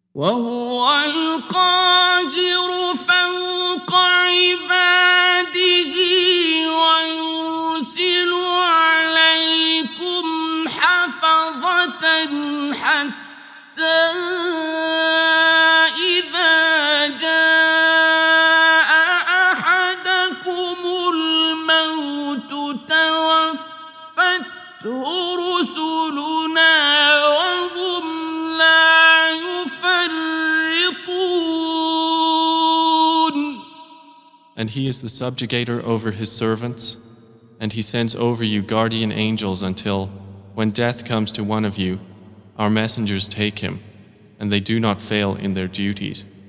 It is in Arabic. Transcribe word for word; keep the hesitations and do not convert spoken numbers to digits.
وهو القاهر فوق عباده ويرسل عليكم حفظة حتى إذا جاء أحدكم الموت توفته رسلنا وهم لا يفرطون. And he is the subjugator over his servants, and he sends over you guardian angels until, when death comes to one of you, our messengers take him, and they do not fail in their duties.